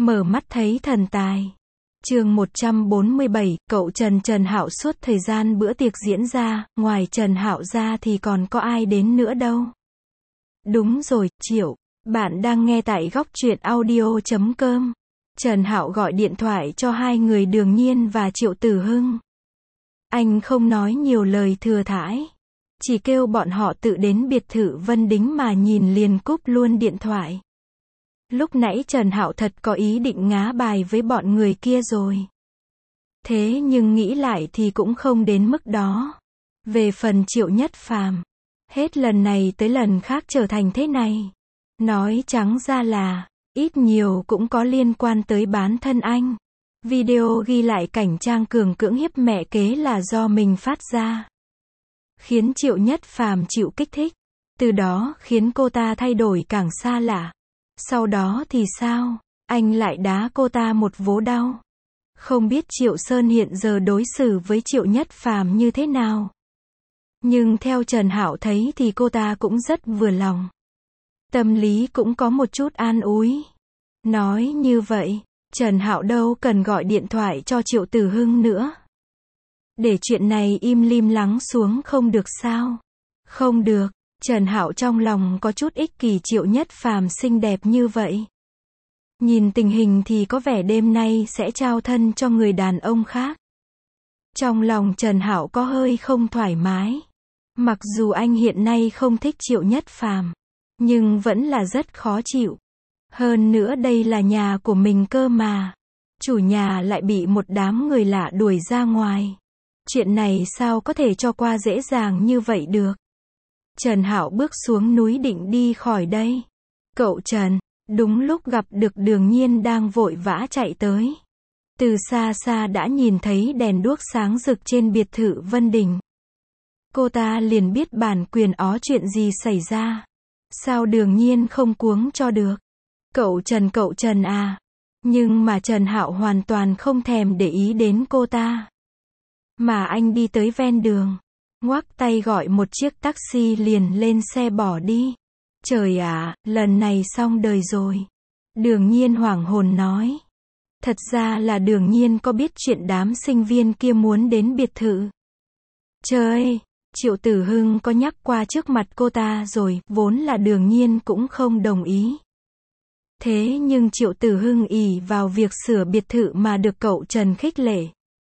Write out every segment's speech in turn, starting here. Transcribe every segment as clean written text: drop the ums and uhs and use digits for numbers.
Mở mắt thấy thần tài. Chương 147, cậu Trần Hạo suốt thời gian bữa tiệc diễn ra, ngoài Trần Hạo ra thì còn có ai đến nữa đâu. Đúng rồi, Triệu, bạn đang nghe tại góc truyện audio.com. Trần Hạo gọi điện thoại cho hai người Đường Nhiên và Triệu Tử Hưng. Anh không nói nhiều lời thừa thãi, chỉ kêu bọn họ tự đến biệt thự Vân Đính mà nhìn liền cúp luôn điện thoại. Lúc nãy Trần Hạo thật có ý định ngá bài với bọn người kia rồi. Thế nhưng nghĩ lại thì cũng không đến mức đó. Về phần Triệu Nhất Phàm, hết lần này tới lần khác trở thành thế này. Nói trắng ra là, ít nhiều cũng có liên quan tới bán thân anh. Video ghi lại cảnh Trang Cường cưỡng hiếp mẹ kế là do mình phát ra, khiến Triệu Nhất Phàm chịu kích thích. Từ đó khiến cô ta thay đổi càng xa lạ. Sau đó thì sao? Anh lại đá cô ta một vố đau. Không biết Triệu Sơn hiện giờ đối xử với Triệu Nhất Phàm như thế nào. Nhưng theo Trần Hạo thấy thì cô ta cũng rất vừa lòng. Tâm lý cũng có một chút an ủi. Nói như vậy, Trần Hạo đâu cần gọi điện thoại cho Triệu Tử Hưng nữa. Để chuyện này im lim lắng xuống không được sao? Không được. Trần Hạo trong lòng có chút ích kỷ Triệu Nhất Phàm xinh đẹp như vậy. Nhìn tình hình thì có vẻ đêm nay sẽ trao thân cho người đàn ông khác. Trong lòng Trần Hạo có hơi không thoải mái. Mặc dù anh hiện nay không thích Triệu Nhất Phàm, nhưng vẫn là rất khó chịu. Hơn nữa đây là nhà của mình cơ mà. Chủ nhà lại bị một đám người lạ đuổi ra ngoài. Chuyện này sao có thể cho qua dễ dàng như vậy được. Trần Hạo bước xuống núi định đi khỏi đây. Cậu Trần, đúng lúc gặp được Đường Nhiên đang vội vã chạy tới. Từ xa xa đã nhìn thấy đèn đuốc sáng rực trên biệt thự Vân Đình. Cô ta liền biết bản quyền chuyện gì xảy ra. Sao Đường Nhiên không cuống cho được. Cậu Trần à. Nhưng mà Trần Hạo hoàn toàn không thèm để ý đến cô ta. Mà anh đi tới ven đường, ngoắc tay gọi một chiếc taxi liền lên xe bỏ đi. Trời ạ, lần này xong đời rồi. Đường Nhiên hoảng hồn nói. Thật ra là Đường Nhiên có biết chuyện đám sinh viên kia muốn đến biệt thự. Trời, Triệu Tử Hưng có nhắc qua trước mặt cô ta rồi, vốn là Đường Nhiên cũng không đồng ý. Thế nhưng Triệu Tử Hưng ỷ vào việc sửa biệt thự mà được cậu Trần khích lệ.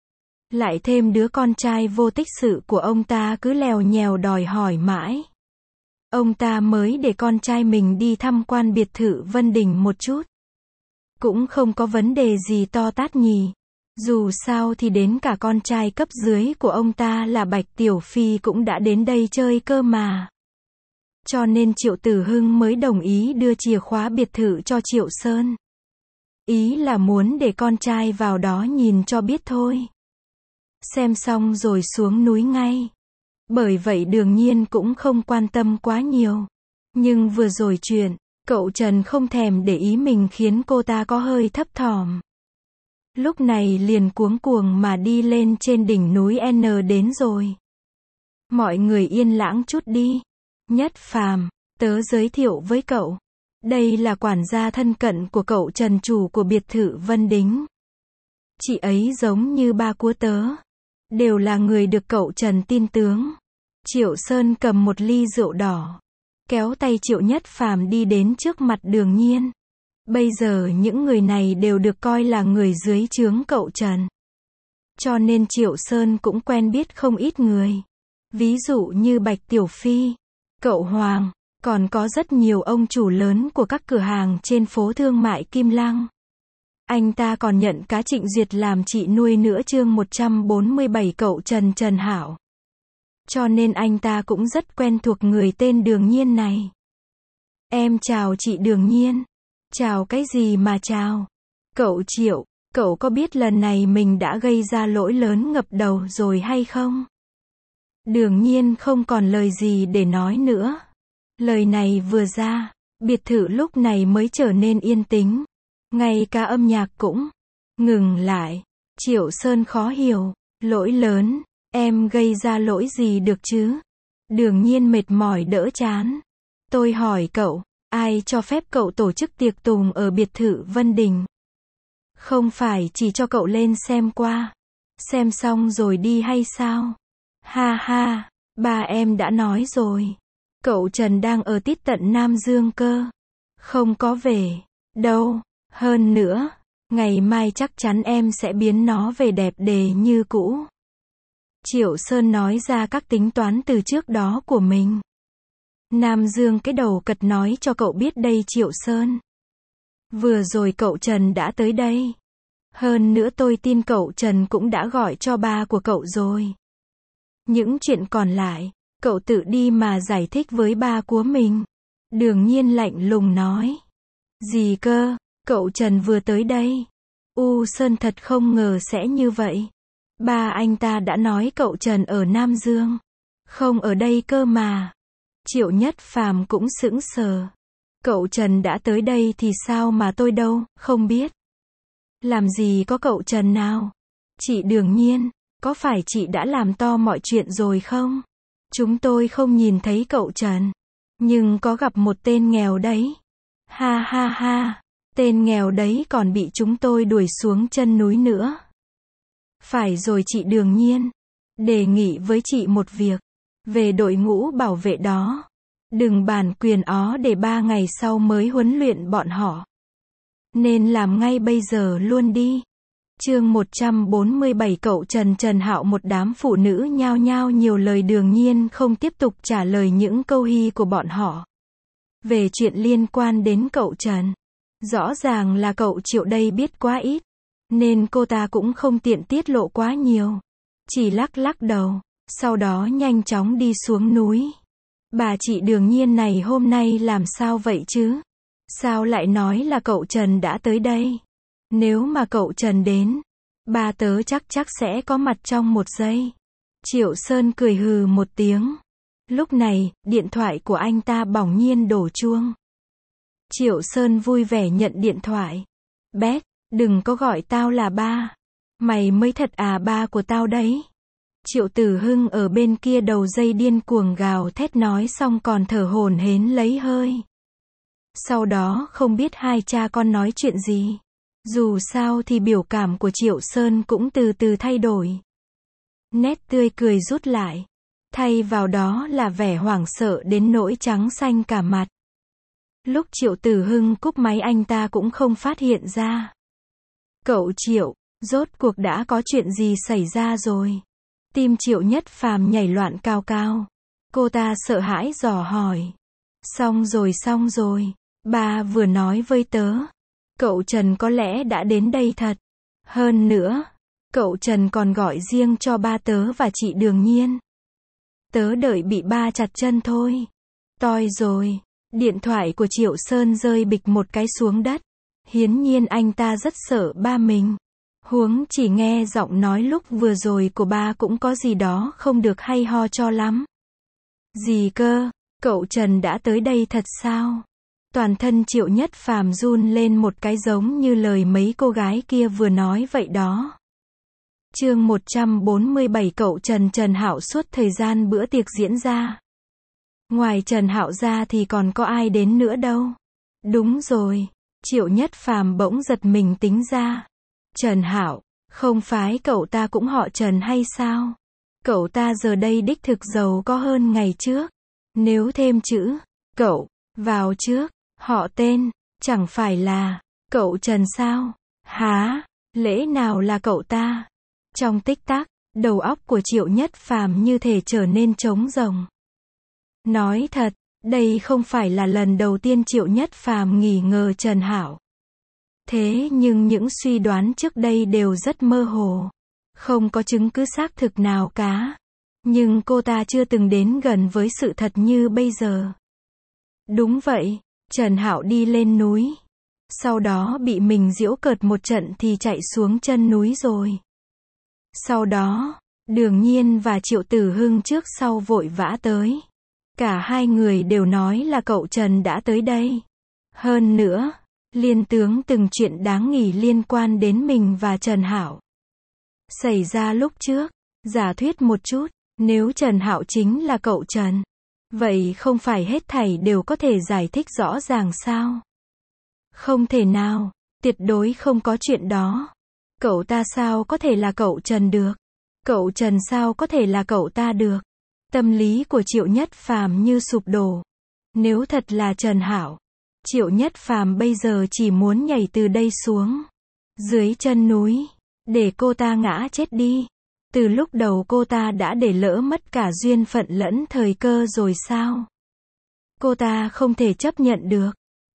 Lại thêm đứa con trai vô tích sự của ông ta cứ lèo nhèo đòi hỏi mãi. Ông ta mới để con trai mình đi tham quan biệt thự Vân Đình một chút. Cũng không có vấn đề gì to tát nhỉ. Dù sao thì đến cả con trai cấp dưới của ông ta là Bạch Tiểu Phi cũng đã đến đây chơi cơ mà. Cho nên Triệu Tử Hưng mới đồng ý đưa chìa khóa biệt thự cho Triệu Sơn. Ý là muốn để con trai vào đó nhìn cho biết thôi. Xem xong rồi xuống núi ngay. Bởi vậy Đường Nhiên cũng không quan tâm quá nhiều. Nhưng vừa rồi chuyện, cậu Trần không thèm để ý mình khiến cô ta có hơi thấp thỏm. Lúc này liền cuống cuồng mà đi lên trên đỉnh núi N đến rồi. Mọi người yên lãng chút đi. Nhất Phàm, tớ giới thiệu với cậu. Đây là quản gia thân cận của cậu Trần, chủ của biệt thự Vân Đính. Chị ấy giống như ba của tớ. Đều là người được cậu Trần tin tưởng. Triệu Sơn cầm một ly rượu đỏ, kéo tay Triệu Nhất Phàm đi đến trước mặt Đường Nhiên. Bây giờ những người này đều được coi là người dưới trướng cậu Trần. Cho nên Triệu Sơn cũng quen biết không ít người. Ví dụ như Bạch Tiểu Phi, cậu Hoàng, còn có rất nhiều ông chủ lớn của các cửa hàng trên phố thương mại Kim Lăng. Anh ta còn nhận cá Trịnh Duyệt làm chị nuôi nữa. Chương 147 cậu Trần Hạo. Cho nên anh ta cũng rất quen thuộc người tên Đường Nhiên này. Em chào chị Đường Nhiên. Chào cái gì mà chào? Cậu Triệu, cậu có biết lần này mình đã gây ra lỗi lớn ngập đầu rồi hay không? Đường Nhiên không còn lời gì để nói nữa. Lời này vừa ra, biệt thự lúc này mới trở nên yên tĩnh. Ngay cả âm nhạc cũng ngừng lại. Triệu Sơn khó hiểu. Lỗi lớn, em gây ra lỗi gì được chứ? Đường Nhiên mệt mỏi đỡ chán. Tôi hỏi cậu, ai cho phép cậu tổ chức tiệc tùng ở biệt thự Vân Đình? Không phải chỉ cho cậu lên xem qua. Xem xong rồi đi hay sao? Ha ha, ba em đã nói rồi. Cậu Trần đang ở tít tận Nam Dương cơ. Không có về đâu. Hơn nữa, ngày mai chắc chắn em sẽ biến nó về đẹp đẽ như cũ. Triệu Sơn nói ra các tính toán từ trước đó của mình. Nam Dương cái đầu cật nói cho cậu biết đây Triệu Sơn. Vừa rồi cậu Trần đã tới đây. Hơn nữa tôi tin cậu Trần cũng đã gọi cho ba của cậu rồi. Những chuyện còn lại, cậu tự đi mà giải thích với ba của mình. Đường Nhiên lạnh lùng nói. Gì cơ, cậu Trần vừa tới đây. U Sơn thật không ngờ sẽ như vậy. Ba anh ta đã nói cậu Trần ở Nam Dương. Không ở đây cơ mà. Triệu Nhất Phàm cũng sững sờ. Cậu Trần đã tới đây thì sao mà tôi đâu, không biết. Làm gì có cậu Trần nào? Chị Đường Nhiên, có phải chị đã làm to mọi chuyện rồi không? Chúng tôi không nhìn thấy cậu Trần. Nhưng có gặp một tên nghèo đấy. Ha ha ha, tên nghèo đấy còn bị chúng tôi đuổi xuống chân núi nữa. Phải rồi chị Đường Nhiên. Đề nghị với chị một việc. Về đội ngũ bảo vệ đó. Đừng bàn quyền ó để 3 ngày sau mới huấn luyện bọn họ. Nên làm ngay bây giờ luôn đi. Chương 147 cậu Trần Hạo một đám phụ nữ nhao nhao nhiều lời Đường Nhiên không tiếp tục trả lời những câu hi của bọn họ. Về chuyện liên quan đến cậu Trần. Rõ ràng là cậu Triệu đây biết quá ít. Nên cô ta cũng không tiện tiết lộ quá nhiều. Chỉ lắc lắc đầu. Sau đó nhanh chóng đi xuống núi. Bà chị Đường Nhiên này hôm nay làm sao vậy chứ? Sao lại nói là cậu Trần đã tới đây? Nếu mà cậu Trần đến, ba tớ chắc sẽ có mặt trong 1 giây. Triệu Sơn cười hừ một tiếng. Lúc này, điện thoại của anh ta bỗng nhiên đổ chuông. Triệu Sơn vui vẻ nhận điện thoại. Bét, đừng có gọi tao là ba. Mày mới thật à, ba của tao đấy. Triệu Tử Hưng ở bên kia đầu dây điên cuồng gào thét nói xong còn thở hổn hển lấy hơi. Sau đó không biết hai cha con nói chuyện gì. Dù sao thì biểu cảm của Triệu Sơn cũng từ từ thay đổi. Nét tươi cười rút lại. Thay vào đó là vẻ hoảng sợ đến nỗi trắng xanh cả mặt. Lúc Triệu Tử Hưng cúp máy anh ta cũng không phát hiện ra. Cậu Triệu, rốt cuộc đã có chuyện gì xảy ra rồi? Tim Triệu Nhất Phàm nhảy loạn cao cao. Cô ta sợ hãi dò hỏi. Xong rồi, ba vừa nói với tớ. Cậu Trần có lẽ đã đến đây thật. Hơn nữa, cậu Trần còn gọi riêng cho ba tớ và chị Đường Nhiên. Tớ đợi bị ba chặt chân thôi. Toi rồi. Điện thoại của Triệu Sơn rơi bịch một cái xuống đất. Hiển nhiên anh ta rất sợ ba mình. Huống chỉ nghe giọng nói lúc vừa rồi của ba cũng có gì đó không được hay ho cho lắm. Gì cơ? Cậu Trần đã tới đây thật sao? Toàn thân Triệu Nhất Phàm run lên một cái giống như lời mấy cô gái kia vừa nói vậy đó. Chương 147 cậu Trần Hạo suốt thời gian bữa tiệc diễn ra. Ngoài Trần Hạo ra thì còn có ai đến nữa đâu. Đúng rồi, Triệu Nhất Phàm bỗng giật mình tính ra. Trần Hạo, không phải cậu ta cũng họ Trần hay sao? Cậu ta giờ đây đích thực giàu có hơn ngày trước. Nếu thêm chữ cậu vào trước, họ tên, chẳng phải là cậu Trần sao? Hả? Lẽ nào là cậu ta? Trong tích tắc, đầu óc của Triệu Nhất Phàm như thể trở nên trống rỗng. Nói thật, đây không phải là lần đầu tiên Triệu Nhất Phàm nghi ngờ Trần Hạo. Thế nhưng những suy đoán trước đây đều rất mơ hồ. Không có chứng cứ xác thực nào cả. Nhưng cô ta chưa từng đến gần với sự thật như bây giờ. Đúng vậy, Trần Hạo đi lên núi. Sau đó bị mình giễu cợt một trận thì chạy xuống chân núi rồi. Sau đó, Đường Nhiên và Triệu Tử Hưng trước sau vội vã tới. Cả hai người đều nói là cậu Trần đã tới đây. Hơn nữa, liên tướng từng chuyện đáng nghi liên quan đến mình và Trần Hạo. Xảy ra lúc trước, giả thuyết một chút, nếu Trần Hạo chính là cậu Trần, vậy không phải hết thảy đều có thể giải thích rõ ràng sao? Không thể nào, Tuyệt đối không có chuyện đó. Cậu ta sao có thể là cậu Trần được? Cậu Trần sao có thể là cậu ta được? Tâm lý của Triệu Nhất Phàm như sụp đổ. Nếu thật là Trần Hạo, Triệu Nhất Phàm bây giờ chỉ muốn nhảy từ đây xuống, dưới chân núi, để cô ta ngã chết đi. Từ lúc đầu cô ta đã để lỡ mất cả duyên phận lẫn thời cơ rồi sao? Cô ta không thể chấp nhận được.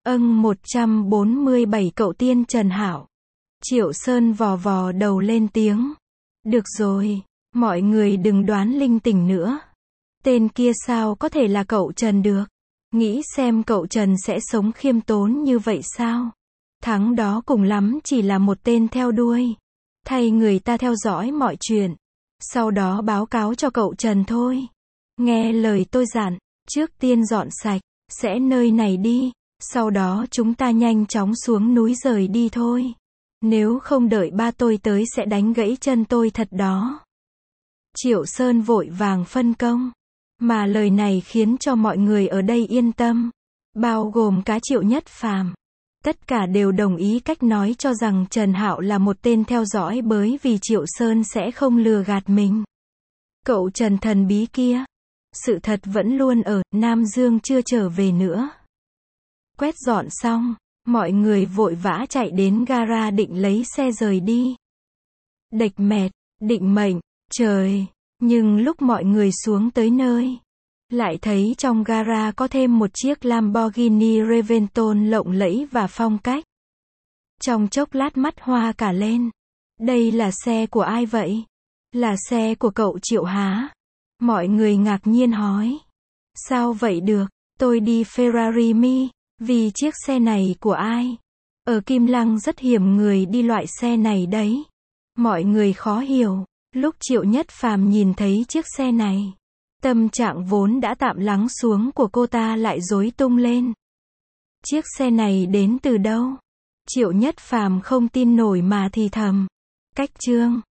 147 cậu tiên Trần Hạo. Triệu Sơn vò vò đầu lên tiếng. Được rồi, mọi người đừng đoán linh tinh nữa. Tên kia sao có thể là cậu Trần được? Nghĩ xem cậu Trần sẽ sống khiêm tốn như vậy sao? Thắng đó cùng lắm chỉ là một tên theo đuôi. Thay người ta theo dõi mọi chuyện. Sau đó báo cáo cho cậu Trần thôi. Nghe lời tôi dặn, trước tiên dọn sạch, sẽ nơi này đi. Sau đó chúng ta nhanh chóng xuống núi rời đi thôi. Nếu không đợi ba tôi tới sẽ đánh gãy chân tôi thật đó. Triệu Sơn vội vàng phân công. Mà lời này khiến cho mọi người ở đây yên tâm. Bao gồm cả Triệu Nhất Phàm. Tất cả đều đồng ý cách nói cho rằng Trần Hạo là một tên theo dõi bởi vì Triệu Sơn sẽ không lừa gạt mình. Cậu Trần thần bí kia. Sự thật vẫn luôn ở, Nam Dương chưa trở về nữa. Quét dọn xong, mọi người vội vã chạy đến gara định lấy xe rời đi. Đệch mệt, định mệnh, trời. Nhưng lúc mọi người xuống tới nơi, lại thấy trong gara có thêm một chiếc Lamborghini Reventon lộng lẫy và phong cách. Trong chốc lát mắt hoa cả lên. Đây là xe của ai vậy? Là xe của cậu Triệu hả? Mọi người ngạc nhiên hỏi. Sao vậy được? Tôi đi Ferrari mi. Vì chiếc xe này của ai? Ở Kim Lăng rất hiếm người đi loại xe này đấy. Mọi người khó hiểu. Lúc Triệu Nhất Phàm nhìn thấy chiếc xe này, tâm trạng vốn đã tạm lắng xuống của cô ta lại rối tung lên. Chiếc xe này đến từ đâu? Triệu Nhất Phàm không tin nổi mà thì thầm. Cách Trương.